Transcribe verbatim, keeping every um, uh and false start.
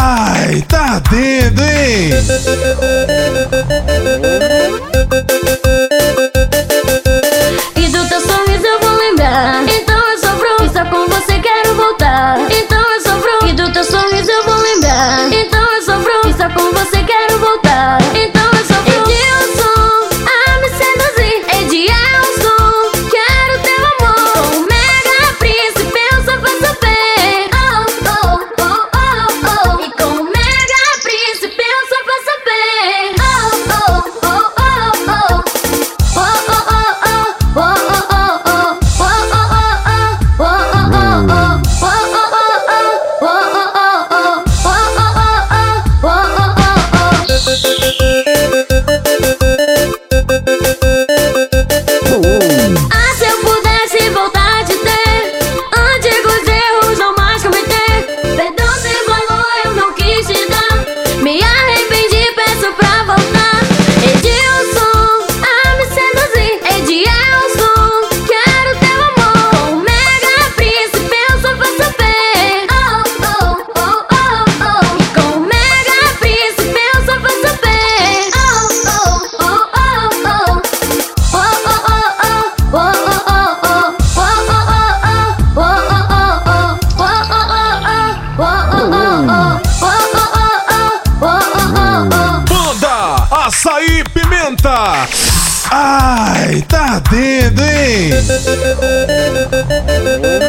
Ai, tá ardendo, hein? E do teu sorriso eu vou lembrar. Então eu sofro, e só com você quero voltar. Então eu sofro, e do teu sorriso eu vou lembrar. Então eu sofro, e só com você quero voltar. Então eu sofro. Edilson, a me seduzir. Edilson, quero teu amor. Com o mega príncipe eu só faço bem. Oh, oh, oh, oh, oh. E com o mega príncipe eu só faço bem. Oh, oh, oh, oh, oh. Oh, oh, oh, oh. Oh, oh, oh, oh. Oh, oh, oh, oh. Oh, oh, oh, oh. Oh, oh, oh, oh. Oh, oh, oh, oh. Oh, oh, oh, oh. Oh, oh, oh, oh. Ah, se eu pudesse voltar a te ter, antigos erros não mais cometer. Perdão sem valor eu não quis te dar. Me arrependi, peço pra voltar. Edilson, a me seduzir. Edilson, quero teu amor. Com o mega príncipe eu só faço bem. Oh, oh, oh, oh, oh. E com o mega príncipe eu só faço bem. Oh, oh, oh, oh, oh. Oh, oh, oh, oh. Oh, oh, oh, oh. Oh, oh, oh, oh. Oh, oh, oh, oh. Oh, oh, oh, oh. Oh, oh, oh, oh. Oh, oh, oh, oh. Oh, oh, oh, oh. Banda Açaí Pimenta. Ai, tá ardendo, hein?